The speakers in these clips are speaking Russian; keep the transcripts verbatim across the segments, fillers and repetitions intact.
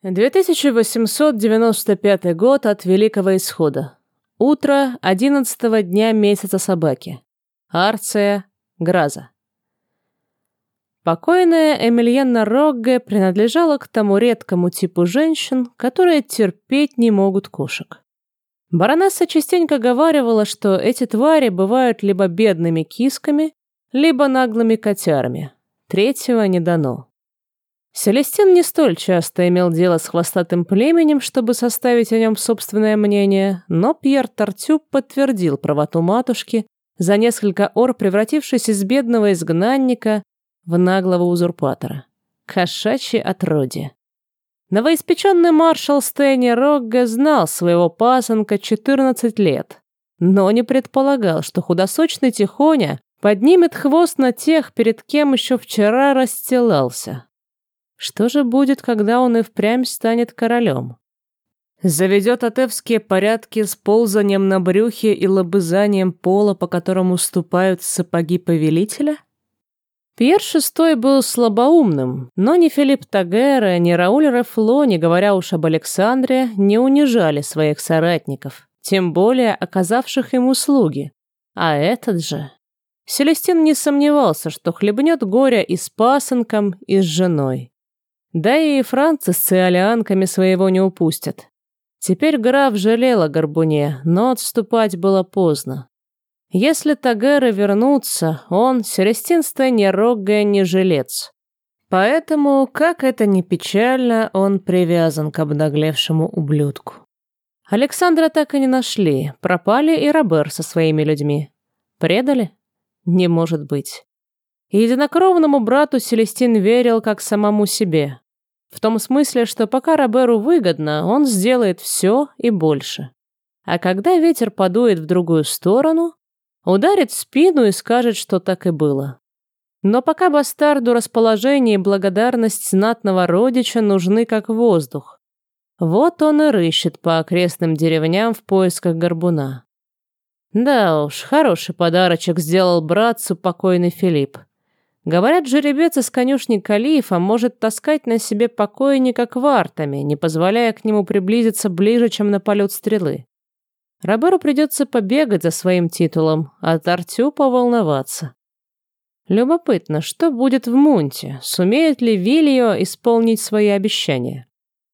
две тысячи восемьсот девяносто пятый год от Великого Исхода. Утро одиннадцатого дня месяца собаки. Арция, Граза. Покойная Эмильена Рогге принадлежала к тому редкому типу женщин, которые терпеть не могут кошек. Баронесса частенько говаривала, что эти твари бывают либо бедными кисками, либо наглыми котярами. Третьего не дано. Селестин не столь часто имел дело с хвостатым племенем, чтобы составить о нем собственное мнение, но Пьер Тартю подтвердил правоту матушки, за несколько ор превратившись из бедного изгнанника в наглого узурпатора. Кошачье отродье. Новоиспеченный маршал Стэнни Рогге знал своего пасынка четырнадцать лет, но не предполагал, что худосочный тихоня поднимет хвост на тех, перед кем еще вчера расстилался. Что же будет, когда он и впрямь станет королем? Заведет атевские порядки с ползанием на брюхе и лобызанием пола, по которому ступают сапоги повелителя? Пьер шестой был слабоумным, но ни Филипп Тагера, ни Рауль Рефло, не говоря уж об Александре, не унижали своих соратников, тем более оказавших им услуги. А этот же... Селестин не сомневался, что хлебнет горя и с пасынком, и с женой. Да и францы с циолианками своего не упустят. Теперь граф жалел о горбуне, но отступать было поздно. Если Тагеры вернутся, он, Селестин Стэнни Рогге, не жилец. Поэтому, как это ни печально, он привязан к обнаглевшему ублюдку. Александра так и не нашли, пропали и Робер со своими людьми. Предали? Не может быть. Единокровному брату Селестин верил как самому себе. В том смысле, что пока Роберу выгодно, он сделает все и больше. А когда ветер подует в другую сторону, ударит в спину и скажет, что так и было. Но пока бастарду расположение и благодарность знатного родича нужны как воздух. Вот он и рыщет по окрестным деревням в поисках горбуна. Да уж, хороший подарочек сделал братцу покойный Филипп. Говорят, жеребец из конюшни Калифа может таскать на себе покойника квартами, не позволяя к нему приблизиться ближе, чем на полет стрелы. Роберу придется побегать за своим титулом, а Тартю поволноваться. Любопытно, что будет в Мунте, сумеет ли Вильо исполнить свои обещания.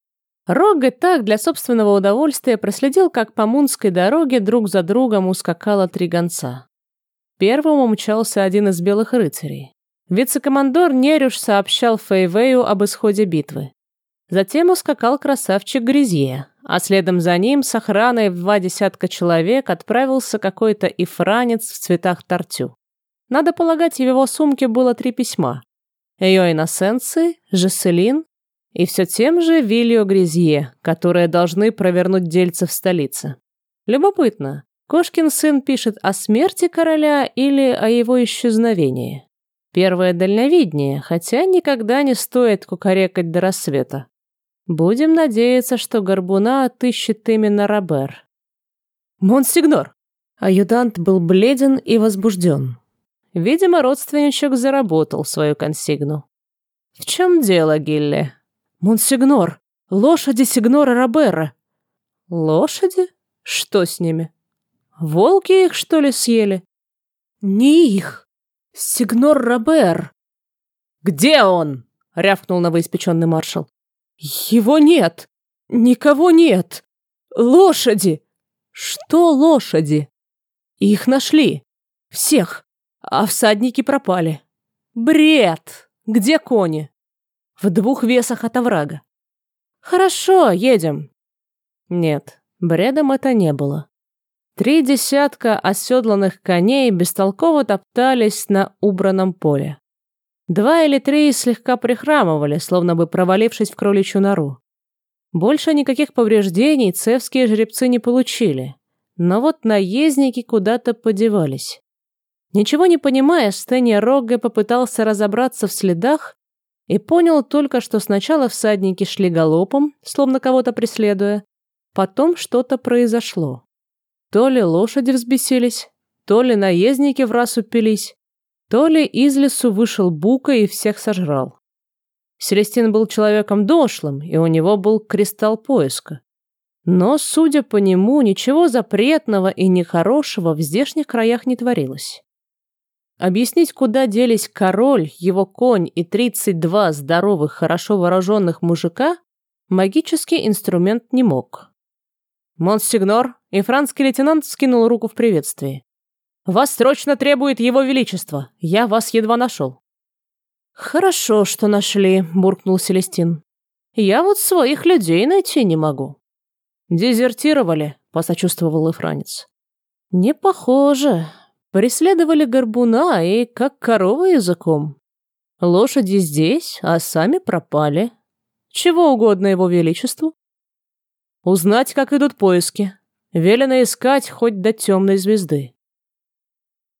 Рогге так для собственного удовольствия проследил, как по Мунтской дороге друг за другом ускакало три гонца. Первым умчался один из белых рыцарей. Вице-командор Нерюш сообщал Фейвею об исходе битвы. Затем ускакал красавчик Гризье, а следом за ним с охраной в два десятка человек отправился какой-то ифранец в цветах Тартю. Надо полагать, в его сумке было три письма. Ее иносенции, Жесселин и все тем же Вильо Гризье, которые должны провернуть дельце в столице. Любопытно, кошкин сын пишет о смерти короля или о его исчезновении? Первое дальновиднее, хотя никогда не стоит кукарекать до рассвета. Будем надеяться, что горбуна отыщет именно Робер. «Монсигнор!» Адъютант был бледен и возбужден. Видимо, родственничек заработал свою консигну. «В чем дело, Гилли?» «Монсигнор! Лошади сигнора Робера!» «Лошади? Что с ними? Волки их, что ли, съели?» «Не их! Сигнор Робер!» «Где он?» — рявкнул новоиспеченный маршал. «Его нет! Никого нет! Лошади!» «Что лошади?» «Их нашли! Всех! А всадники пропали!» «Бред! Где кони?» «В двух весах от оврага». «Хорошо, едем». Нет, бредом это не было. Три десятка оседланных коней бестолково топтались на убранном поле. Два или три слегка прихрамывали, словно бы провалившись в кроличью нору. Больше никаких повреждений цевские жеребцы не получили, но вот наездники куда-то подевались. Ничего не понимая, Стэнни Рогге попытался разобраться в следах и понял только, что сначала всадники шли галопом, словно кого-то преследуя, потом что-то произошло. То ли лошади взбесились, то ли наездники враз упились, то ли из лесу вышел бука и всех сожрал. Селестин был человеком дошлым, и у него был кристалл поиска. Но, судя по нему, ничего запретного и нехорошего в здешних краях не творилось. Объяснить, куда делись король, его конь и тридцать два здоровых, хорошо вооруженных мужика, магический инструмент не мог. «Монсигнор», и францкий лейтенант скинул руку в приветствии. «Вас срочно требует его величество. Я вас едва нашел». «Хорошо, что нашли», — буркнул Селестин. «Я вот своих людей найти не могу». «Дезертировали», — посочувствовал Ифранец. «Не похоже. Преследовали горбуна и как корова языком. Лошади здесь, а сами пропали. Чего угодно его величеству?» «Узнать, как идут поиски. Велено искать хоть до темной звезды».